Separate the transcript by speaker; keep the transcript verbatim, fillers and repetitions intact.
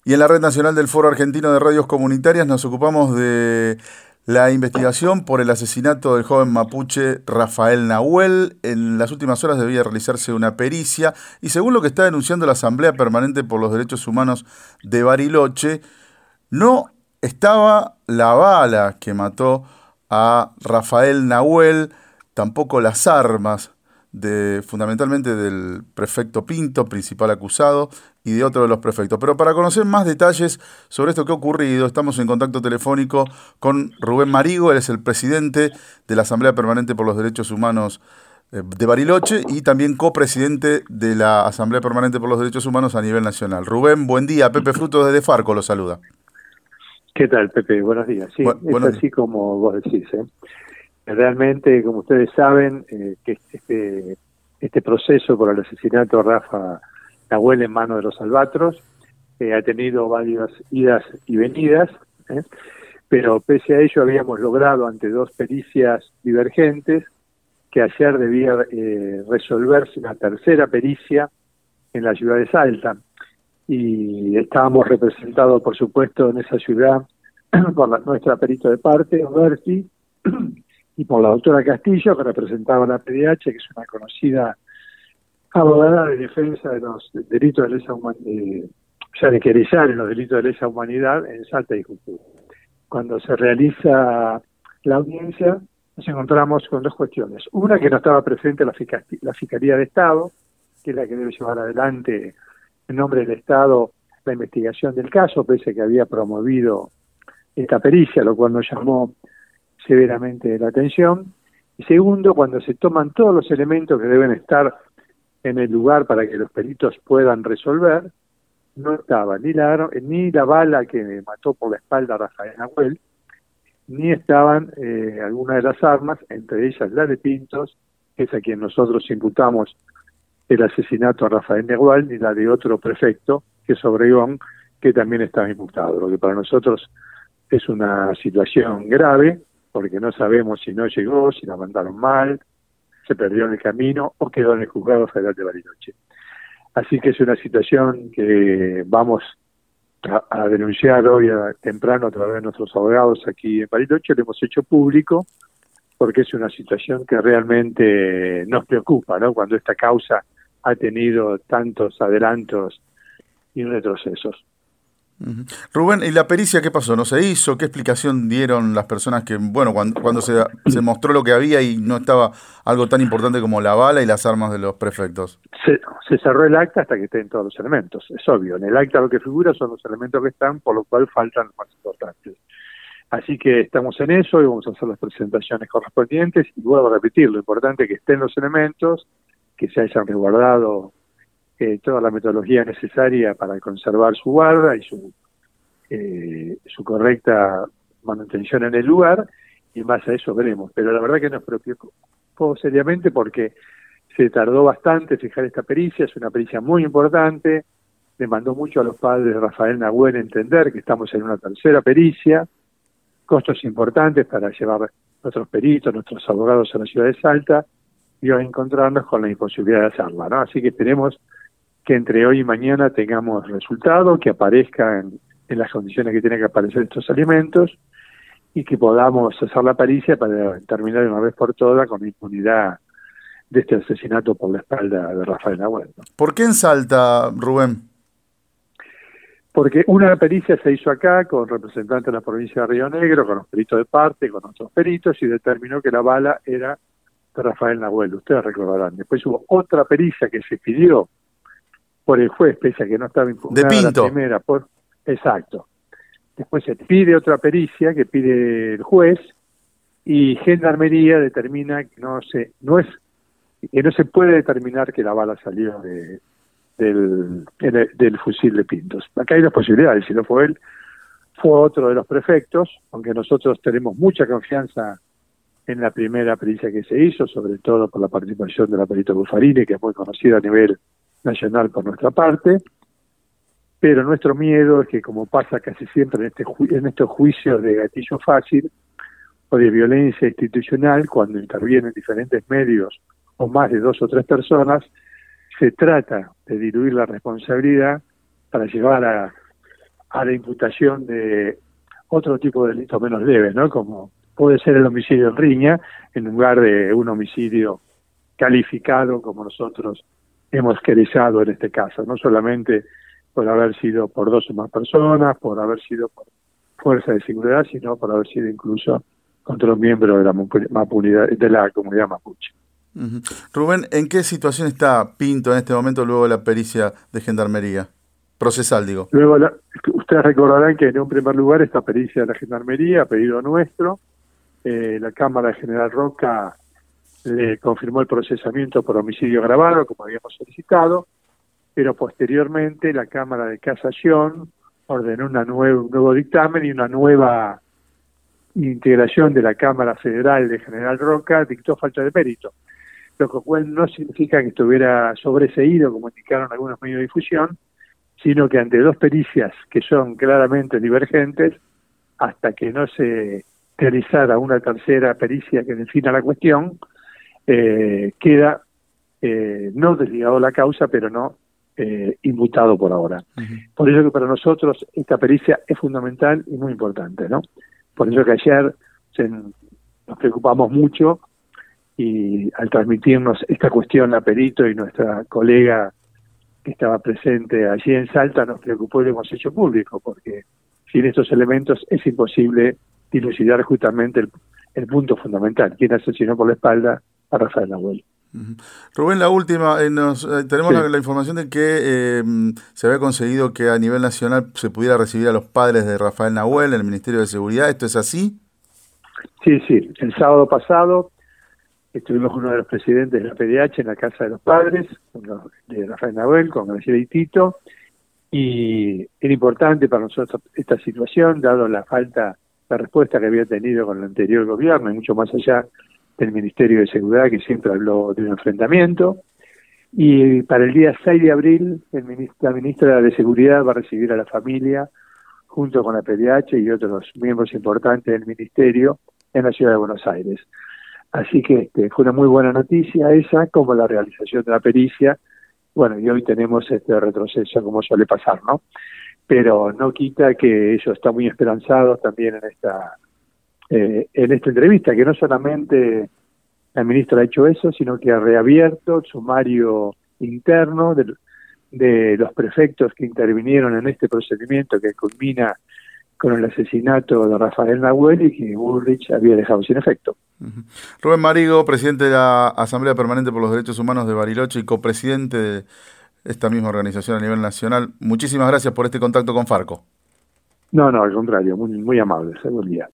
Speaker 1: Y en la Red Nacional del Foro Argentino de Radios Comunitarias nos ocupamos de la investigación por el asesinato del joven mapuche Rafael Nahuel. En las últimas horas debía realizarse una pericia y según lo que está denunciando la Asamblea Permanente por los Derechos Humanos de Bariloche, no estaba la bala que mató a Rafael Nahuel, tampoco las armas, de, fundamentalmente del prefecto Pinto, principal acusado, y de otro de los prefectos. Pero para conocer más detalles sobre esto que ha ocurrido, estamos en contacto telefónico con Rubén Marigo. Él es el presidente de la Asamblea Permanente por los Derechos Humanos de Bariloche y también copresidente de la Asamblea Permanente por los Derechos Humanos a nivel nacional. Rubén, buen día. Pepe Frutos desde Farco lo saluda.
Speaker 2: ¿Qué tal, Pepe? Buenos días. Sí,
Speaker 1: Bu-
Speaker 2: es
Speaker 1: buenos
Speaker 2: así como vos decís, ¿eh? Realmente, como ustedes saben, eh, que este, este proceso por el asesinato de Rafa Nahuel en manos de los albatros eh, ha tenido varias idas y venidas, ¿eh? Pero pese a ello habíamos logrado ante dos pericias divergentes que ayer debía eh, resolverse una tercera pericia en la ciudad de Salta. Y estábamos representados, por supuesto, en esa ciudad por la, nuestra perito de parte, Oberti, y por la doctora Castillo, que representaba la P D H, que es una conocida abogada de defensa de los delitos de lesa humanidad, eh, o sea, de querellar en los delitos de lesa humanidad en Salta y Jujuy. Cuando se realiza la audiencia, nos encontramos con dos cuestiones. Una, que no estaba presente la, Fiscalía, la Fiscalía de Estado, que es la que debe llevar adelante en nombre del Estado la investigación del caso, pese a que había promovido esta pericia, lo cual nos llamó severamente la atención. Y segundo, cuando se toman todos los elementos que deben estar en el lugar para que los peritos puedan resolver, no estaba ni la, ni la bala que mató por la espalda a Rafael Nahuel, ni estaban eh, algunas de las armas, entre ellas la de Pintos, que es a quien nosotros imputamos el asesinato a Rafael Nahuel, ni la de otro prefecto, que es Obregón, que también estaba imputado, lo que para nosotros es una situación grave, porque no sabemos si no llegó, si la mandaron mal, se perdió en el camino o quedó en el juzgado federal de Bariloche. Así que es una situación que vamos a, a denunciar hoy a, temprano a través de nuestros abogados aquí en Bariloche, lo hemos hecho público, porque es una situación que realmente nos preocupa, ¿no? Cuando esta causa ha tenido tantos adelantos y retrocesos.
Speaker 1: Uh-huh. Rubén, ¿y la pericia qué pasó? ¿No se hizo? ¿Qué explicación dieron las personas que, bueno, cuando, cuando se, se mostró lo que había y no estaba algo tan importante como la bala y las armas de los prefectos?
Speaker 2: Se, se cerró el acta hasta que estén todos los elementos, es obvio. En el acta lo que figura son los elementos que están, por lo cual faltan los más importantes. Así que estamos en eso y vamos a hacer las presentaciones correspondientes y vuelvo a repetir, lo importante es que estén los elementos, que se hayan resguardado eh, toda la metodología necesaria para conservar su guarda y su, eh, su correcta manutención en el lugar, y más a eso veremos. Pero la verdad que nos preocupó seriamente porque se tardó bastante fijar esta pericia, es una pericia muy importante, demandó mucho a los padres de Rafael Nahuel entender que estamos en una tercera pericia, costos importantes para llevar nuestros peritos, nuestros abogados a la ciudad de Salta, y hoy encontrarnos con la imposibilidad de hacerla, ¿no? Así que esperemos que entre hoy y mañana tengamos resultado, que aparezca en, en las condiciones que tienen que aparecer estos alimentos, y que podamos hacer la pericia para terminar de una vez por todas con la impunidad de este asesinato por la espalda de Rafael Nahuel, ¿no?
Speaker 1: ¿Por qué en Salta, Rubén?
Speaker 2: Porque una pericia se hizo acá con representantes de la provincia de Río Negro, con los peritos de parte, con otros peritos, y determinó que la bala era de Rafael Nahuel, ustedes recordarán. Después hubo otra pericia que se pidió por el juez, pese a que no estaba impugnada
Speaker 1: de Pinto.
Speaker 2: la primera. Por... Exacto. Después se pide otra pericia que pide el juez, y Gendarmería determina que no se, no es, que no se puede determinar que la bala salió de... Del, del fusil de Pintos. Acá hay dos posibilidades, si no fue él, fue otro de los prefectos, aunque nosotros tenemos mucha confianza en la primera pericia que se hizo, sobre todo por la participación de la perito Buffarini, que es muy conocida a nivel nacional por nuestra parte, pero nuestro miedo es que, como pasa casi siempre en, este ju en estos juicios de gatillo fácil o de violencia institucional, cuando intervienen diferentes medios o más de dos o tres personas, se trata de diluir la responsabilidad para llevar a, a la imputación de otro tipo de delitos menos leves, ¿no? Como puede ser el homicidio en riña, en lugar de un homicidio calificado como nosotros hemos querellado en este caso, no solamente por haber sido por dos o más personas, por haber sido por fuerza de seguridad, sino por haber sido incluso contra un miembro de la, mapunidad, de la comunidad mapuche.
Speaker 1: Uh-huh. Rubén, ¿en qué situación está Pinto en este momento luego de la pericia de Gendarmería? Procesal, digo.
Speaker 2: Luego, la, ustedes recordarán que en un primer lugar esta pericia de la Gendarmería, a pedido nuestro, eh, la Cámara de General Roca le confirmó el procesamiento por homicidio agravado, como habíamos solicitado, pero posteriormente la Cámara de Casación ordenó una nueva, un nuevo dictamen y una nueva integración de la Cámara Federal de General Roca dictó falta de mérito, lo cual no significa que estuviera sobreseído, como indicaron algunos medios de difusión, sino que ante dos pericias que son claramente divergentes, hasta que no se realizara una tercera pericia que defina la cuestión, eh, queda eh, no desligado la causa, pero no eh, imputado por ahora. Uh-huh. Por eso que para nosotros esta pericia es fundamental y muy importante, ¿no? Por eso que ayer se, nos preocupamos mucho y al transmitirnos esta cuestión a perito y nuestra colega que estaba presente allí en Salta nos preocupó y lo hemos hecho público, porque sin estos elementos es imposible dilucidar justamente el, el punto fundamental, quién asesinó por la espalda a Rafael Nahuel.
Speaker 1: Uh-huh. Rubén, la última, eh, nos, eh, tenemos sí. la, la información de que eh, se había conseguido que a nivel nacional se pudiera recibir a los padres de Rafael Nahuel en el Ministerio de Seguridad, ¿esto es así?
Speaker 2: Sí, sí, el sábado pasado estuvimos con uno de los presidentes de la P D H en la Casa de los Padres, de Rafael Nahuel, con Graciela y Tito, y era importante para nosotros esta situación, dado la falta de respuesta que había tenido con el anterior gobierno, y mucho más allá del Ministerio de Seguridad, que siempre habló de un enfrentamiento. Y para el día seis de abril, el ministro, la ministra de Seguridad va a recibir a la familia, junto con la P D H y otros miembros importantes del Ministerio, en la ciudad de Buenos Aires. Así que este, fue una muy buena noticia esa, como la realización de la pericia. Bueno, y hoy tenemos este retroceso, como suele pasar, ¿no? Pero no quita que ellos están muy esperanzados también en esta eh, en esta entrevista, que no solamente el ministro ha hecho eso, sino que ha reabierto el sumario interno de, de los prefectos que intervinieron en este procedimiento que culmina con el asesinato de Rafael Nahuel y que Bullrich había dejado sin efecto.
Speaker 1: Uh-huh. Rubén Marigo, presidente de la Asamblea Permanente por los Derechos Humanos de Bariloche y copresidente de esta misma organización a nivel nacional, muchísimas gracias por este contacto con Farco.
Speaker 2: No, no, al contrario, muy, muy amable. Buen día.